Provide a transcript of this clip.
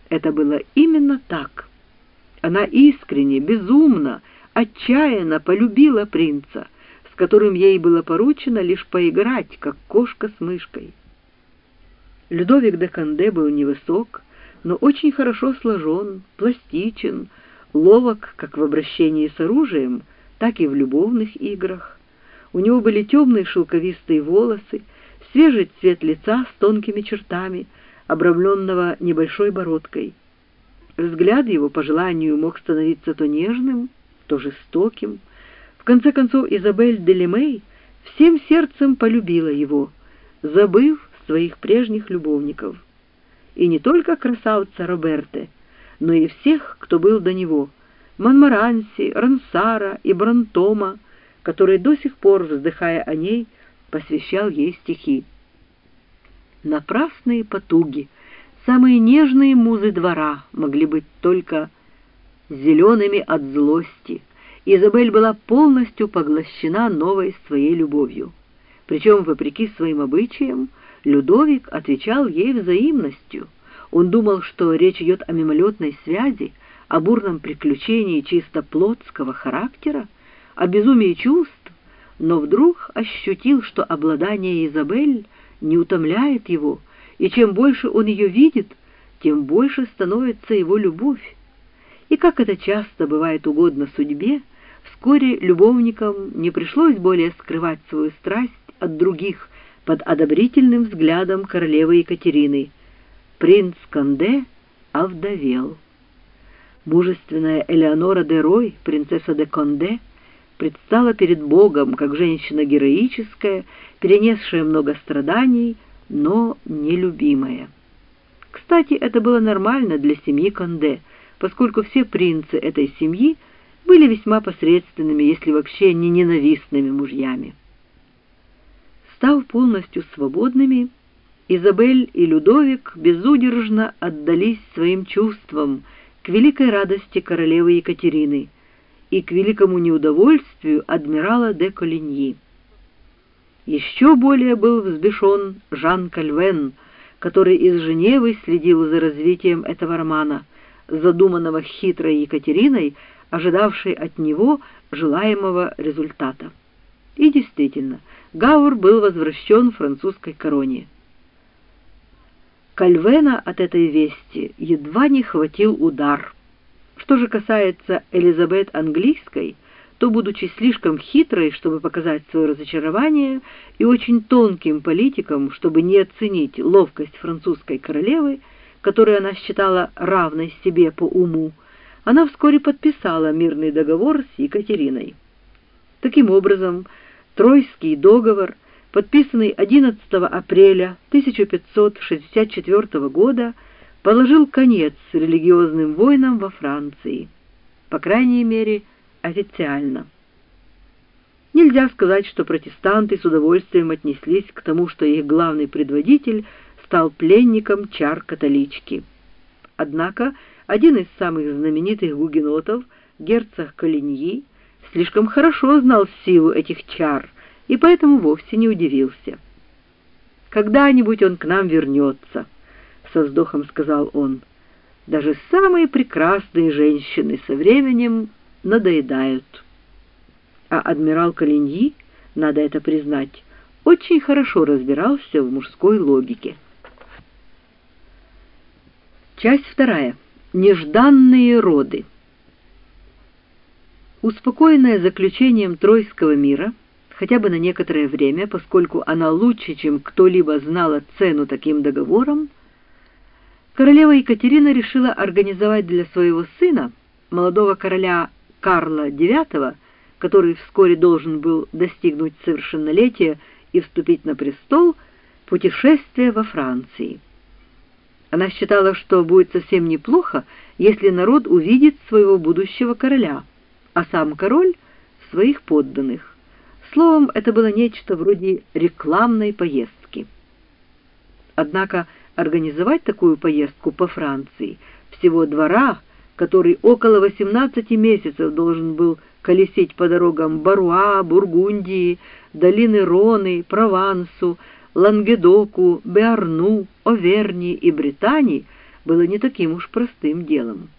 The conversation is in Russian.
Это было именно так. Она искренне, безумно, отчаянно полюбила принца, с которым ей было поручено лишь поиграть, как кошка с мышкой. Людовик де Канде был невысок, но очень хорошо сложен, пластичен, ловок как в обращении с оружием, так и в любовных играх. У него были темные шелковистые волосы, свежий цвет лица с тонкими чертами, обрамленного небольшой бородкой. Взгляд его по желанию мог становиться то нежным, то жестоким. В конце концов, Изабель де Лемей всем сердцем полюбила его, забыв своих прежних любовников. И не только красавца Роберте, но и всех, кто был до него, Монморанси, Рансара и Брантома, который до сих пор, вздыхая о ней, посвящал ей стихи. Напрасные потуги, самые нежные музы двора могли быть только зелеными от злости. Изабель была полностью поглощена новой своей любовью. Причем, вопреки своим обычаям, Людовик отвечал ей взаимностью. Он думал, что речь идет о мимолетной связи, о бурном приключении чисто плотского характера, о безумии чувств, но вдруг ощутил, что обладание Изабель не утомляет его, и чем больше он ее видит, тем больше становится его любовь. И как это часто бывает угодно судьбе, вскоре любовникам не пришлось более скрывать свою страсть от других под одобрительным взглядом королевы Екатерины. Принц Канде овдовел. Мужественная Элеонора де Рой, принцесса де Канде, предстала перед Богом как женщина героическая, перенесшая много страданий, но нелюбимая. Кстати, это было нормально для семьи Канде, поскольку все принцы этой семьи были весьма посредственными, если вообще не ненавистными мужьями. Став полностью свободными, Изабель и Людовик безудержно отдались своим чувствам к великой радости королевы Екатерины и к великому неудовольствию адмирала де Колиньи. Еще более был взбешен Жан Кальвен, который из Женевы следил за развитием этого романа, задуманного хитрой Екатериной, ожидавшей от него желаемого результата. И действительно, Гаур был возвращен французской короне. Кальвена от этой вести едва не хватил удар. Что же касается Элизабет Английской, то, будучи слишком хитрой, чтобы показать свое разочарование, и очень тонким политиком, чтобы не оценить ловкость французской королевы, которую она считала равной себе по уму, она вскоре подписала мирный договор с Екатериной. Таким образом, Тройский договор, подписанный 11 апреля 1564 года, положил конец религиозным войнам во Франции, по крайней мере, официально. Нельзя сказать, что протестанты с удовольствием отнеслись к тому, что их главный предводитель стал пленником чар католички. Однако один из самых знаменитых гугенотов, герцог Колиньи, слишком хорошо знал силу этих чар и поэтому вовсе не удивился. «Когда-нибудь он к нам вернется», — со вздохом сказал он. «Даже самые прекрасные женщины со временем надоедают». А адмирал Колиньи, надо это признать, очень хорошо разбирался в мужской логике. Часть вторая. Нежданные роды. Успокоенная заключением Тройского мира, хотя бы на некоторое время, поскольку она лучше, чем кто-либо знала цену таким договорам, королева Екатерина решила организовать для своего сына, молодого короля Карла IX, который вскоре должен был достигнуть совершеннолетия и вступить на престол, путешествие во Франции. Она считала, что будет совсем неплохо, если народ увидит своего будущего короля, а сам король — своих подданных. Словом, это было нечто вроде рекламной поездки. Однако организовать такую поездку по Франции всего двора, который около 18 месяцев должен был колесить по дорогам Баруа, Бургундии, долины Роны, Провансу, Лангедоку, Беарну, Оверни и Британии, было не таким уж простым делом.